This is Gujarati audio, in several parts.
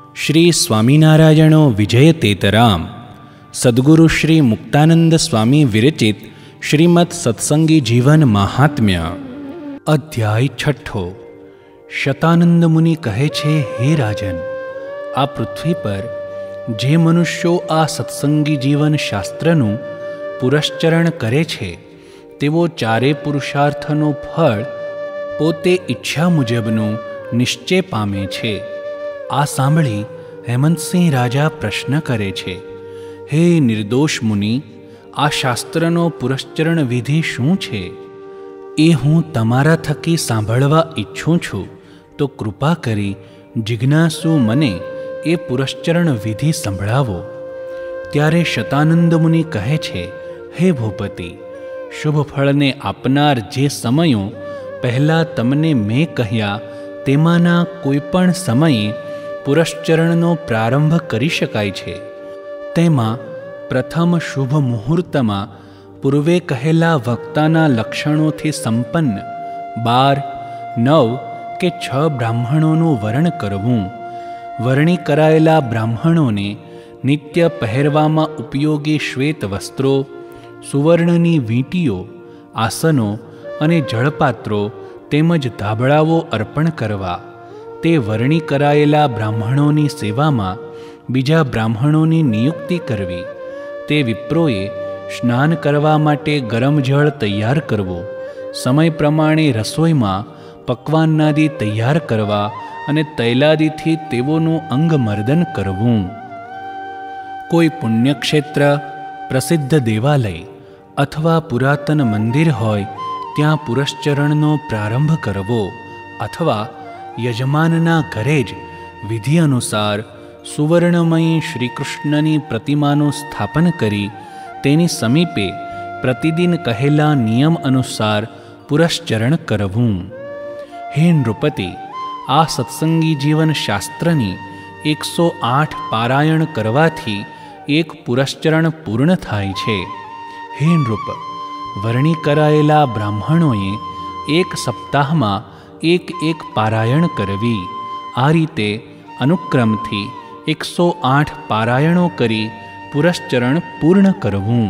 શ્રી સ્વામિનારાયણો વિજયતેતરામ સદ્ગુરુ શ્રી મુક્તાનંદ સ્વામી વિરચિત શ્રીમદ સત્સંગી જીવન મહાત્મ્ય અધ્યાય 6. શતાનંદ મુનિ કહે છે, હે રાજન, આ પૃથ્વી પર જે મનુષ્યો આ સત્સંગી જીવન શાસ્ત્રનું પુરશ્ચરણ કરે છે તેઓ ચારે પુરુષાર્થનો ફળ પોતે ઈચ્છા મુજબનું નિશ્ચય પામે છે. આ સાંભળી હેમંતસિંહ રાજા પ્રશ્ન કરે છે, હે નિર્દોષ મુનિ, આ શાસ્ત્રનો પુરશ્ચરણ વિધિ શું છે? એ હું તમારા થકી સાંભળવા ઈચ્છું છું, તો કૃપા કરી જિજ્ઞાસુ મને એ પુરશ્ચરણ વિધિ સંભળાવો. ત્યારે શતાનંદ મુનિ કહે છે, હે ભૂપતિ, શુભ ફળને આપનાર જે સમયો પહેલાં તમને મેં કહ્યા તેમાંના કોઈ પણ સમયે પુરશ્ચરણનો પ્રારંભ કરી શકાય છે. તેમાં પ્રથમ શુભ મુહૂર્તમાં પૂર્વે કહેલા વક્તાના લક્ષણોથી સંપન્ન 12, 9 કે 6 બ્રાહ્મણોનું વરણ કરવું. વરણી કરાયેલા બ્રાહ્મણોને નિત્ય પહેરવામાં ઉપયોગી શ્વેત વસ્ત્રો, સુવર્ણની વીંટીઓ, આસનો અને જળપાત્રો તેમજ ધાબળાઓ અર્પણ કરવા. તે વરણી કરાયેલા બ્રાહ્મણોની સેવામાં બીજા બ્રાહ્મણોની નિયુક્તિ કરવી. તે વિપ્રોએ સ્નાન કરવા માટે ગરમ જળ તૈયાર કરવું. સમય પ્રમાણે રસોઈમાં પકવાનાદિ તૈયાર કરવા અને તૈલાદિથી તેઓનું અંગમર્દન કરવું. કોઈ પુણ્યક્ષેત્ર, પ્રસિદ્ધ દેવાલય અથવા પુરાતન મંદિર હોય ત્યાં પુરશ્ચરણનો પ્રારંભ કરવો, અથવા યજમાનના ઘરે જ વિધિ અનુસાર સુવર્ણમયી શ્રીકૃષ્ણની પ્રતિમાનું સ્થાપન કરી તેની સમીપે પ્રતિદિન કહેલા નિયમ અનુસાર પુરશ્ચરણ કરવું. હે નૃપતિ, આ સત્સંગી જીવન શાસ્ત્રની 108 પારાયણ કરવાથી એક પુરશ્ચરણ પૂર્ણ થાય છે. હે નૃપ, વરણી કરાયેલા બ્રાહ્મણોએ 1 સપ્તાહમાં એક પારાયણ કરવી. આ રીતે અનુક્રમથી 108 પારાયણો કરી પુરશ્ચરણ પૂર્ણ કરવું.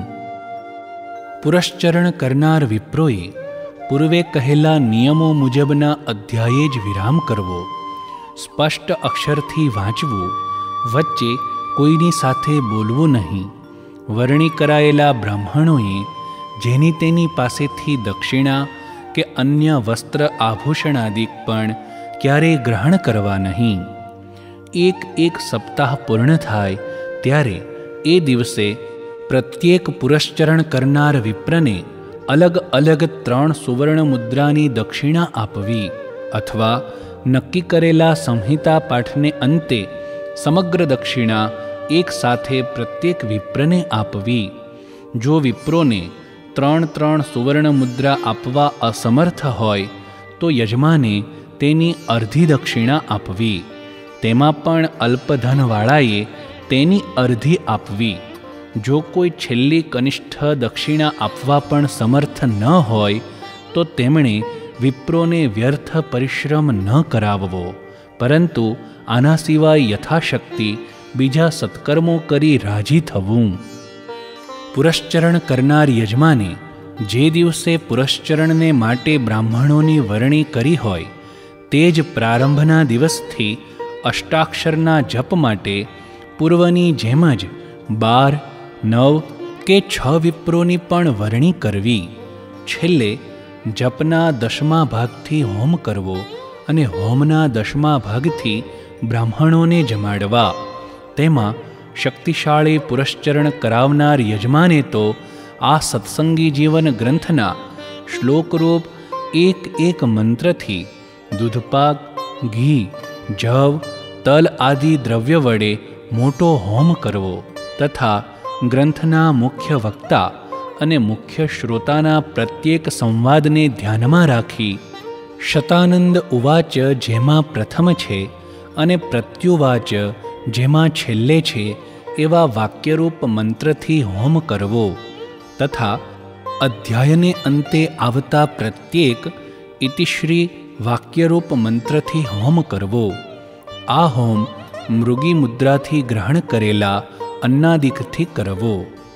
પુરશ્ચરણ કરનાર વિપ્રોએ પૂર્વે કહેલા નિયમો મુજબના અધ્યાયે જ વિરામ કરવો. સ્પષ્ટ અક્ષરથી વાંચવું. વચ્ચે કોઈની સાથે બોલવું નહીં. વરણી કરાયેલા બ્રાહ્મણોએ જેની તેની પાસેથી દક્ષિણા કે અન્ય વસ્ત્ર આભૂષણાદિક પણ ક્યારેય ગ્રહણ કરવા નહીં. એક સપ્તાહ પૂર્ણ થાય ત્યારે એ દિવસે પ્રત્યેક પુરશ્ચરણ કરનાર વિપ્રને અલગ અલગ 3 સુવર્ણ મુદ્રાની દક્ષિણા આપવી, અથવા નક્કી કરેલા સંહિતા પાઠને અંતે સમગ્ર દક્ષિણા એક સાથે પ્રત્યેક વિપ્રને આપવી. જો વિપ્રોને 3 સુવર્ણ મુદ્રા આપવા અસમર્થ હોય તો યજમાને તેની અર્ધી દક્ષિણા આપવી. તેમાં પણ અલ્પધનવાળાએ તેની અર્ધી આપવી. જો કોઈ છેલ્લી કનિષ્ઠ દક્ષિણા આપવા પણ સમર્થ ન હોય તો તેમણે વિપ્રોને વ્યર્થ પરિશ્રમ ન કરાવવો, પરંતુ આના સિવાય યથાશક્તિ બીજા સત્કર્મો કરી રાજી થવું. પુરશ્ચરણ કરનાર યજમાને જે દિવસે પુરશ્ચરણને માટે બ્રાહ્મણોની વરણી કરી હોય તે જ પ્રારંભના દિવસથી અષ્ટાક્ષરના જપ માટે પૂર્વની જેમ જ 12, 9 કે 6 વિપ્રોની પણ વરણી કરવી. છેલ્લે જપના 10મા ભાગથી હોમ કરવો અને હોમના 10મા ભાગથી બ્રાહ્મણોને જમાડવા. તેમાં શક્તિશાળી પુરશ્ચરણ કરાવનાર યજમાને તો આ સત્સંગી જીવન ગ્રંથના શ્લોકરૂપ એક મંત્રથી દૂધપાક, ઘી, જવ, તલ આદિ દ્રવ્ય વડે મોટો હોમ કરવો, તથા ગ્રંથના મુખ્ય વક્તા અને મુખ્ય શ્રોતાના પ્રત્યેક સંવાદને ધ્યાનમાં રાખી શતાનંદ ઉવાચ જેમાં પ્રથમ છે અને પ્રત્યુવાચ જેમાં છેલ્લે છે એવા વાક્યરૂપ મંત્રથી હોમ કરવો, તથા અધ્યાયને અંતે આવતા પ્રત્યેક ઇતિશ્રી વાક્યરૂપ મંત્રથી હોમ કરવો. આ હોમ મૃગી મુદ્રાથી ગ્રહણ કરેલા અન્નાદિકથી કરવો.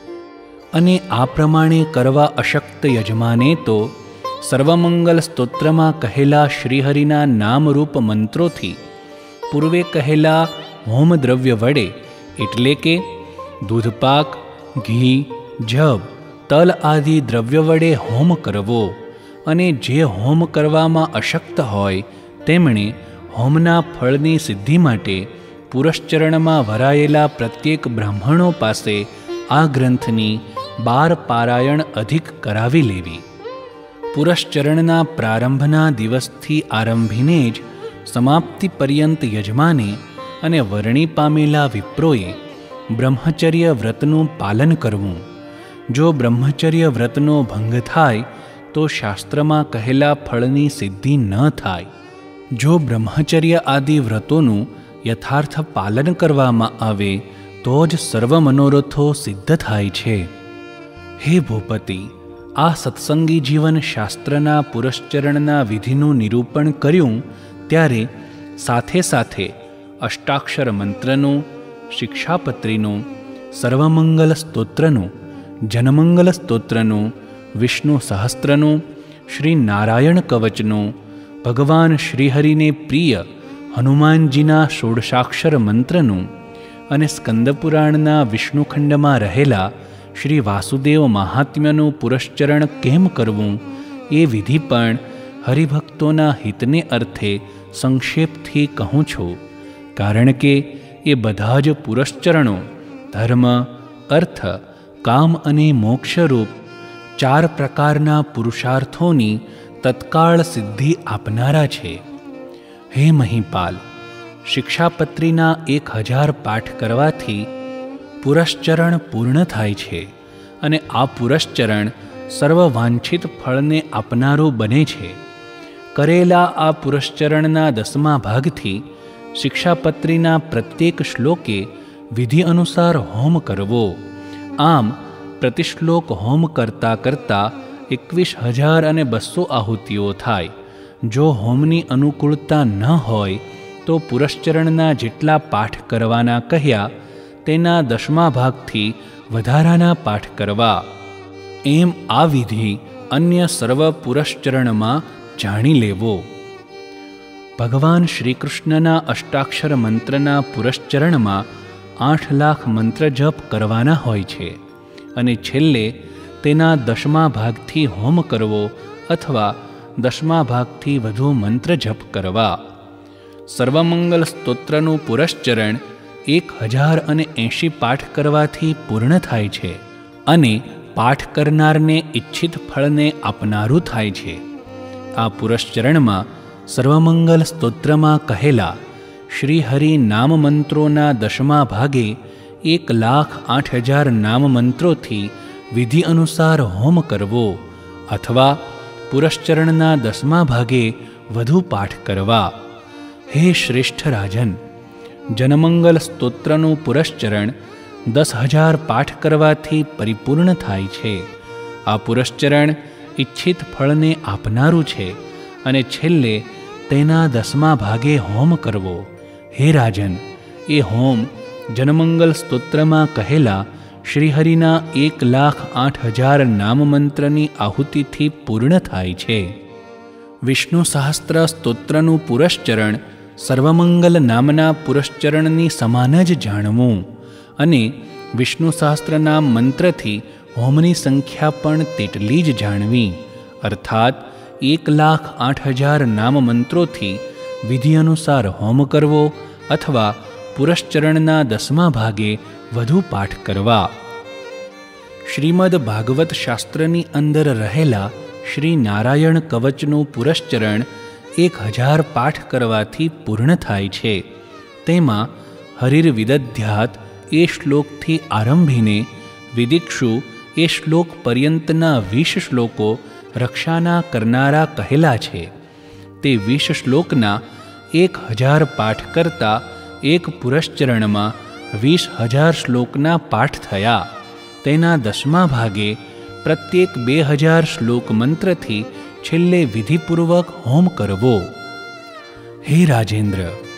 અને આ પ્રમાણે કરવા અશક્ત યજમાને તો સર્વમંગલ સ્તોત્રમાં કહેલા શ્રીહરિના નામરૂપ મંત્રોથી પૂર્વે કહેલા હોમ દ્રવ્ય વડે, એટલે કે દૂધપાક, ઘી, જવ, તલ આદિ દ્રવ્ય વડે હોમ કરવો. અને જે હોમ કરવામાં અશક્ત હોય તેમણે હોમના ફળની સિદ્ધિ માટે પુરશ્ચરણમાં વરાયેલા પ્રત્યેક બ્રાહ્મણો પાસે આ ગ્રંથની 12 પારાયણ અધિક કરાવી લેવી. પુરશ્ચરણના પ્રારંભના દિવસથી આરંભીને જ સમાપ્તિ પર્યંત યજમાને અને વરણી પામેલા વિપ્રોએ બ્રહ્મચર્ય વ્રતનું પાલન કરવું. જો બ્રહ્મચર્ય વ્રતનો ભંગ થાય તો શાસ્ત્રમાં કહેલા ફળની સિદ્ધિ ન થાય. જો બ્રહ્મચર્ય આદિ વ્રતોનું યથાર્થ પાલન કરવામાં આવે તો જ સર્વ મનોરથો સિદ્ધ થાય છે. હે ભૂપતિ, આ સત્સંગી જીવન શાસ્ત્રના પુરશ્ચરણના વિધિનું નિરૂપણ કર્યું ત્યારે સાથે સાથે અષ્ટાક્ષર મંત્રનું, શિક્ષાપત્રીનું, સર્વમંગલ સ્તોત્રનું, જનમંગલ સ્તોત્રનું, વિષ્ણુ સહસ્ત્રનું, શ્રી નારાયણ કવચનું, ભગવાન શ્રીહરિને પ્રિય હનુમાનજીના ષોડશાક્ષર મંત્રનું અને સ્કંદપુરાણના વિષ્ણુખંડમાં રહેલા શ્રી વાસુદેવ મહાત્મ્યનું પુરશ્ચરણ કેમ કરવું એ વિધિ પણ હરિભક્તોના હિતને અર્થે સંક્ષેપથી કહું છું. કારણ કે એ બધા જ પુરશ્ચરણો ધર્મ, અર્થ, કામ અને મોક્ષરૂપ 4 પ્રકારના પુરુષાર્થોની તત્કાળ સિદ્ધિ આપનારા છે. હે મહિપાલ, શિક્ષાપત્રીના 1000 પાઠ કરવાથી પુરશ્ચરણ પૂર્ણ થાય છે અને આ પુરશ્ચરણ સર્વ વાંછિત ફળને આપનારું બને છે. કરેલા આ પુરશ્ચરણના 10મા ભાગથી શિક્ષાપત્રીના પ્રત્યેક શ્લોકે વિધિ અનુસાર હોમ કરવો. આમ પ્રતિશ્લોક હોમ કરતાં કરતાં 21,200 આહુતિઓ થાય. જો હોમની અનુકૂળતા ન હોય તો પુરશ્ચરણના જેટલા પાઠ કરવાના કહ્યા તેના 10મા ભાગથી વધારાના પાઠ કરવા. એમ આ વિધિ અન્ય સર્વ પુરશ્ચરણમાં જાણી લેવો. ભગવાન શ્રીકૃષ્ણના અષ્ટાક્ષર મંત્રના પુરશ્ચરણમાં 8 લાખ મંત્ર જપ કરવાના હોય છે અને છેલ્લે તેના 10મા ભાગથી હોમ કરવો અથવા 10મા ભાગથી વધુ મંત્ર જપ કરવા. સર્વમંગલ સ્તોત્રનું પુરશ્ચરણ 1080 પાઠ કરવાથી પૂર્ણ થાય છે અને પાઠ કરનારને ઈચ્છિત ફળને આપનારું થાય છે. આ પુરશ્ચરણમાં સર્વમંગલ સ્તોત્રમાં કહેલા શ્રીહરિ નામ મંત્રોના 10મા ભાગે 1,08,000 નામ મંત્રોથી વિધિ અનુસાર હોમ કરવો અથવા પુરશ્ચરણના 10મા ભાગે વધુ પાઠ કરવા. હે શ્રેષ્ઠ રાજન, જનમંગલ સ્તોત્રનું પુરશ્ચરણ 10,000 પાઠ કરવાથી પરિપૂર્ણ થાય છે. આ પુરશ્ચરણ ઈચ્છિત ફળને આપનારું છે અને છેલ્લે તેના 10મા ભાગે હોમ કરવો. હે રાજન, એ હોમ જનમંગલ સ્તોત્રમાં કહેલા શ્રીહરિના 1,08,000 નામમંત્રની આહુતિથી પૂર્ણ થાય છે. વિષ્ણુ સહસ્ત્ર સ્તોત્રનું પુરશ્ચરણ સર્વમંગલ નામના પુરશ્ચરણની સમાન જ જાણવું અને વિષ્ણુ સહસ્ત્રનામ મંત્રથી હોમની સંખ્યા પણ તેટલી જ જાણવી. અર્થાત 1,08,000 નામ મંત્રોથી વિધિ અનુસાર હોમ કરવો અથવા પુરશ્ચરણના 10મા ભાગે વધુ પાઠ કરવા. શ્રીમદ ભાગવત શાસ્ત્રની અંદર રહેલા શ્રી નારાયણ કવચનું પુરશ્ચરણ 1,000 પાઠ કરવાથી પૂર્ણ થાય છે. તેમાં હરિર વિદધ્યાત એ શ્લોકથી આરંભીને વિદિક્ષુ એ શ્લોક પર્યંતના 20 શ્લોકો રક્ષાના કરનારા કહેલા છે. તે 20 શ્લોકના 1,000 પાઠ કરતાં એક પુરશ્ચરણમાં 20,000 શ્લોકના પાઠ થયા. તેના 10મા ભાગે પ્રત્યેક 2,000 શ્લોક મંત્રથી છેલ્લે વિધિપૂર્વક હોમ કરવો. હે રાજેન્દ્ર,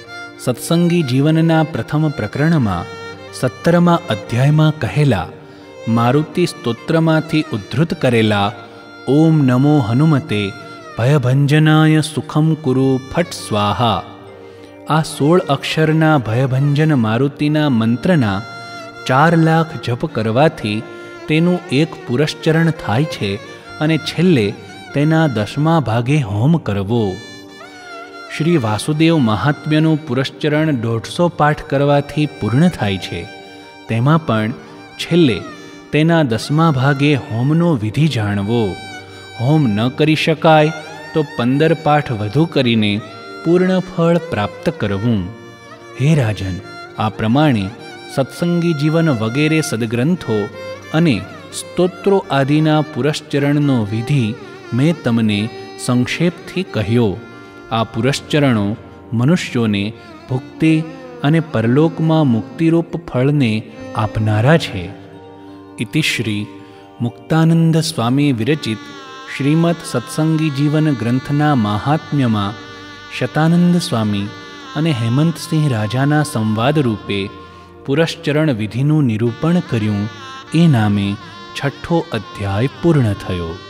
સત્સંગી જીવનના પ્રથમ પ્રકરણમાં 17મા અધ્યાયમાં કહેલા મારુતિ સ્તોત્રમાંથી ઉદ્ધૃત કરેલા ઓમ નમો હનુમતે ભયભંજનાય સુખમ કુરુ ફટ સ્વાહા, આ 16 અક્ષરના ભયભંજન મારુતિના મંત્રના 4 લાખ જપ કરવાથી તેનું એક પુરશ્ચરણ થાય છે અને છેલ્લે તેના 10મા ભાગે હોમ કરવો. શ્રી વાસુદેવ મહાત્મ્યનું પુરશ્ચરણ 150 પાઠ કરવાથી પૂર્ણ થાય છે. તેમાં પણ છેલ્લે તેના 10મા ભાગે હોમનો વિધિ જાણવો. હોમ ન કરી શકાય તો 15 પાઠ વધુ કરીને પૂર્ણ ફળ પ્રાપ્ત કરવું. હે રાજન, આ પ્રમાણે સત્સંગી જીવન વગેરે સદગ્રંથો અને સ્તોત્રો આદિના પુરશ્ચરણનો વિધિ મેં તમને સંક્ષેપથી કહ્યો. આ પુરશ્ચરણો મનુષ્યોને ભુક્તિ અને પરલોકમાં મુક્તિરૂપ ફળને આપનારા છે. ઇતિ શ્રી મુક્તાનંદ સ્વામી વિરચિત શ્રીમદ સત્સંગી જીવન ગ્રંથના મહાત્મ્યમાં શતાનંદ સ્વામી અને હેમંતસિંહ રાજાના સંવાદ રૂપે પુરશ્ચરણ વિધિનું નિરૂપણ કર્યું એ નામે 6ઠ્ઠો અધ્યાય પૂર્ણ થયો.